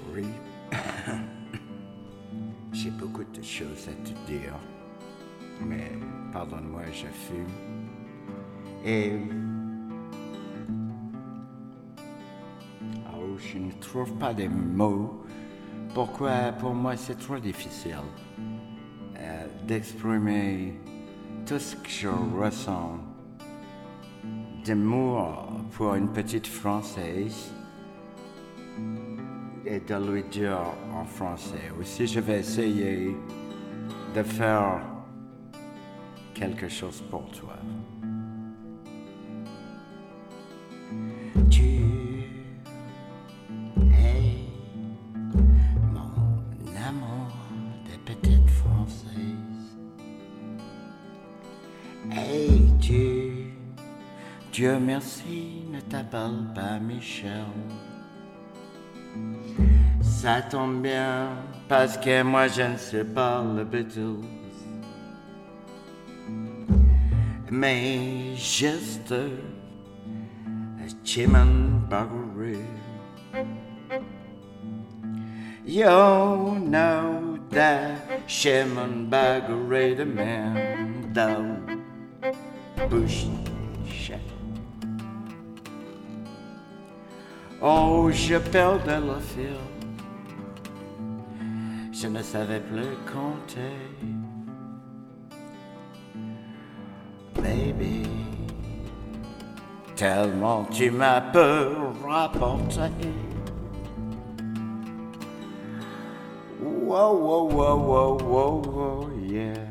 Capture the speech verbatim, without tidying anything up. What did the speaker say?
Oui. J'ai beaucoup de choses à te dire, mais pardonne-moi, je fume. Et oh, je ne trouve pas des mots. Pourquoi pour moi c'est trop difficile euh, d'exprimer tout ce que je ressens d'amour pour une petite Française et de lui dire en français. Aussi, je vais essayer de faire quelque chose pour toi. Tu es mon amour de petite Française. Et tu, Dieu merci, ne t'appelle pas Michel. Ça tombe bien, parce que moi je ne sais pas le Beatles. Mais juste Chimney. You know that Chimney, the man down bush shut. Oh, je perdais le fil. Je ne savais plus compter. Baby, tellement tu m'as peu rapporté. Whoa, whoa, whoa, whoa, whoa, whoa, yeah.